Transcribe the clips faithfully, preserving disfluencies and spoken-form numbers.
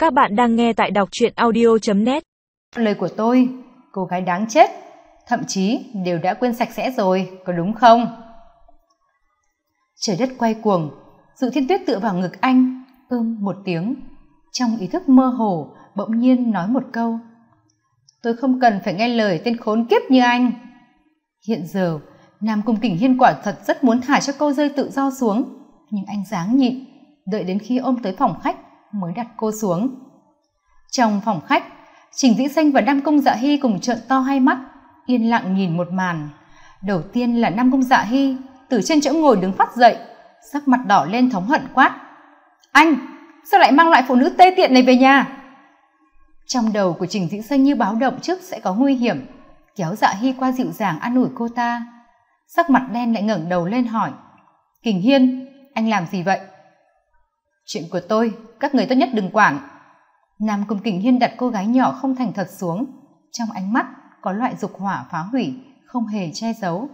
Các bạn đang nghe tại đọc truyện audio chấm net. Lời của tôi, cô gái đáng chết, thậm chí đều đã quên sạch sẽ rồi, có đúng không? Trời đất quay cuồng, Dự Thiên Tuyết tựa vào ngực anh, ưm một tiếng. Trong ý thức mơ hồ, bỗng nhiên nói một câu: tôi không cần phải nghe lời tên khốn kiếp như anh. Hiện giờ, Nam Cung Kình Hiên quả thật rất muốn thả cho cô rơi tự do xuống, nhưng anh dáng nhịn, đợi đến khi ôm tới phòng khách mới đặt cô xuống. Trong phòng khách, Trình Dĩ Xanh và Nam Cung Dạ Hy cùng trợn to hai mắt, yên lặng nhìn một màn. Đầu tiên là Nam Cung Dạ Hy từ trên chỗ ngồi đứng phát dậy, sắc mặt đỏ lên thống hận quát: anh sao lại mang lại phụ nữ tê tiện này về nhà? Trong đầu của Trình Dĩ Xanh như báo động trước sẽ có nguy hiểm, kéo Dạ Hy qua dịu dàng an ủi cô ta. Sắc mặt đen lại ngẩng đầu lên hỏi: Kình Hiên, anh làm gì vậy? Chuyện của tôi, các người tốt nhất đừng quản. Nam Cung Kình Hiên đặt cô gái nhỏ không thành thật xuống, trong ánh mắt có loại dục hỏa phá hủy, không hề che giấu.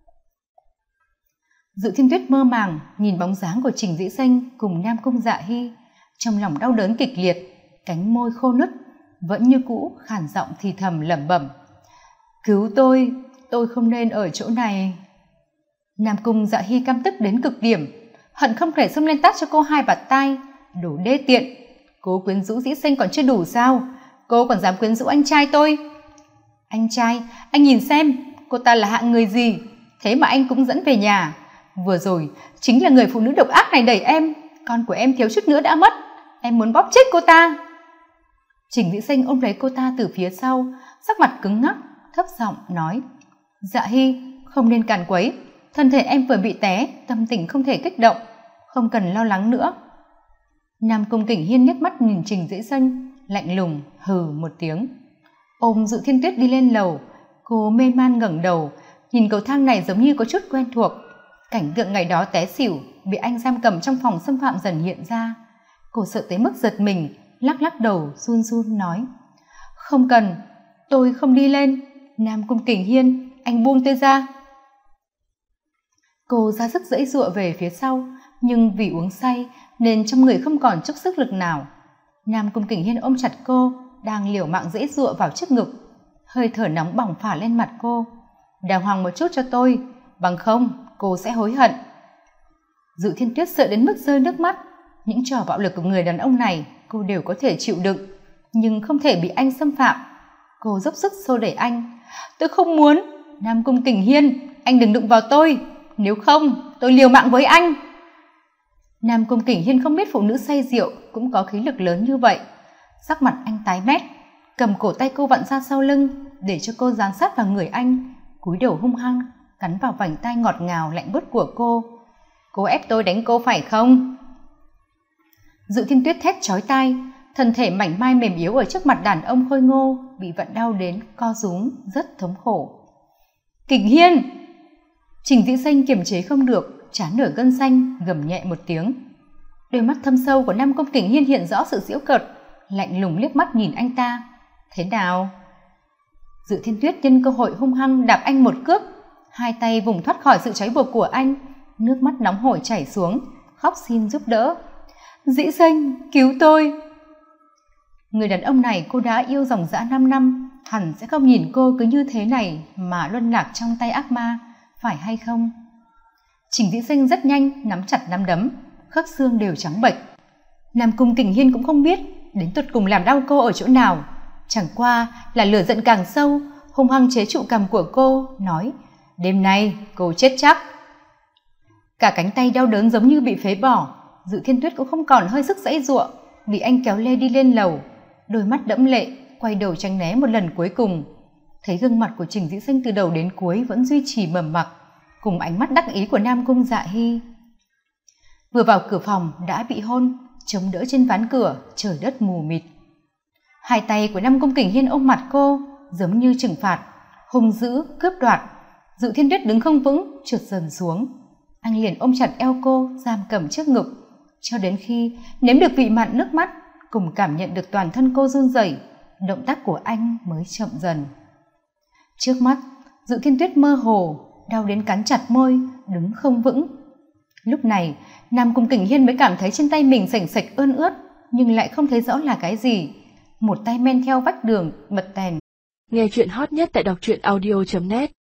Dự Thiên Tuyết mơ màng nhìn bóng dáng của Trình Dĩ Xanh cùng Nam Cung Dạ Hy, trong lòng đau đớn kịch liệt, cánh môi khô nứt, vẫn như cũ khản giọng thì thầm lẩm bẩm: cứu tôi, tôi không nên ở chỗ này. Nam Cung Dạ Hy căm tức đến cực điểm, hận không thể xông lên tát cho cô hai bạt tai. Đồ đê tiện, cô quyến rũ Dĩ Xanh còn chưa đủ sao, cô còn dám quyến rũ anh trai tôi? Anh trai, anh nhìn xem cô ta là hạng người gì, thế mà anh cũng dẫn về nhà. Vừa rồi chính là người phụ nữ độc ác này đẩy em, con của em thiếu chút nữa đã mất, em muốn bóp chết cô ta. Trình Dĩ Xanh ôm lấy cô ta từ phía sau, sắc mặt cứng ngắc, thấp giọng nói: Dạ Hy, không nên càn quấy, thân thể em vừa bị té, tâm tình không thể kích động, không cần lo lắng nữa. Nam Cung Kình Hiên liếc mắt nhìn Trình Dĩ Xanh, lạnh lùng hừ một tiếng, ôm Dự Thiên Tuyết đi lên lầu. Cô mê man ngẩng đầu, nhìn cầu thang này giống như có chút quen thuộc. Cảnh tượng ngày đó té xỉu, bị anh giam cầm trong phòng xâm phạm dần hiện ra. Cô sợ tới mức giật mình, lắc lắc đầu run run nói: không cần, tôi không đi lên. Nam Cung Kình Hiên, anh buông tôi ra. Cô ra sức giãy giụa về phía sau, nhưng vì uống say nên trong người không còn chút sức lực nào. Nam Cung Kình Hiên ôm chặt cô, đang liều mạng giãy giụa vào trước ngực, hơi thở nóng bỏng phả lên mặt cô. Đàng hoàng một chút cho tôi, bằng không cô sẽ hối hận. Dự Thiên Tuyết sợ đến mức rơi nước mắt. Những trò bạo lực của người đàn ông này cô đều có thể chịu đựng, nhưng không thể bị anh xâm phạm. Cô dốc sức xô đẩy anh: tôi không muốn. Nam Cung Kình Hiên, anh đừng đụng vào tôi, nếu không tôi liều mạng với anh. Nam Cung Kình Hiên không biết phụ nữ say rượu cũng có khí lực lớn như vậy. Sắc mặt anh tái mét, cầm cổ tay cô vặn ra sau lưng để cho cô dán sát vào người anh, cúi đầu hung hăng cắn vào vành tai ngọt ngào lạnh buốt của cô. Cô ép tôi đánh cô phải không? Dự Thiên Tuyết thét chói tai, thân thể mảnh mai mềm yếu ở trước mặt đàn ông khôi ngô bị vặn đau đến co rúm, rất thống khổ. Kình Hiên! Trình Dĩ Xanh kiềm chế không được, trán nổi gân xanh, gầm nhẹ một tiếng. Đôi mắt thâm sâu của Nam Cung Kình Hiên hiện rõ sự giễu cợt, lạnh lùng liếc mắt nhìn anh ta. Thế nào? Dự Thiên Tuyết nhân cơ hội hung hăng đạp anh một cước, hai tay vùng thoát khỏi sự trói buộc của anh, nước mắt nóng hổi chảy xuống, khóc xin giúp đỡ. Dĩ Xanh, cứu tôi! Người đàn ông này cô đã yêu dòng dã năm năm, hẳn sẽ không nhìn cô cứ như thế này mà luân lạc trong tay ác ma, phải hay không? Trình Dĩ Xanh rất nhanh nắm chặt nắm đấm, khớp xương đều trắng bệch. Nam Cung Kình Hiên cũng không biết đến tột cùng làm đau cô ở chỗ nào, chẳng qua là lửa giận càng sâu, hung hăng chế trụ cằm của cô, nói: đêm nay cô chết chắc. Cả cánh tay đau đớn giống như bị phế bỏ. Dự Thiên Tuyết cũng không còn hơi sức giãy giụa, bị anh kéo lê đi lên lầu, đôi mắt đẫm lệ quay đầu tránh né một lần cuối cùng. Thấy gương mặt của Trình Dĩ Xanh từ đầu đến cuối vẫn duy trì mầm mặc, cùng ánh mắt đắc ý của Nam Cung Dạ Hy. Vừa vào cửa phòng đã bị hôn, chống đỡ trên ván cửa, trời đất mù mịt. Hai tay của Nam Cung Kình Hiên ôm mặt cô giống như trừng phạt, hung dữ cướp đoạt. Dự Thiên Tuyết đứng không vững, trượt dần xuống. Anh liền ôm chặt eo cô, giam cầm trước ngực, cho đến khi nếm được vị mặn nước mắt, cùng cảm nhận được toàn thân cô run rẩy, động tác của anh mới chậm dần. Trước mắt, Dự Thiên Tuyết mơ hồ, đau đến cắn chặt môi, đứng không vững. Lúc này, Nam Cung Kình Hiên mới cảm thấy trên tay mình sành sạch ươn ướt, nhưng lại không thấy rõ là cái gì. Một tay men theo vách đường bật đèn. Nghe chuyện hot nhất tại đọc truyện audio chấm net.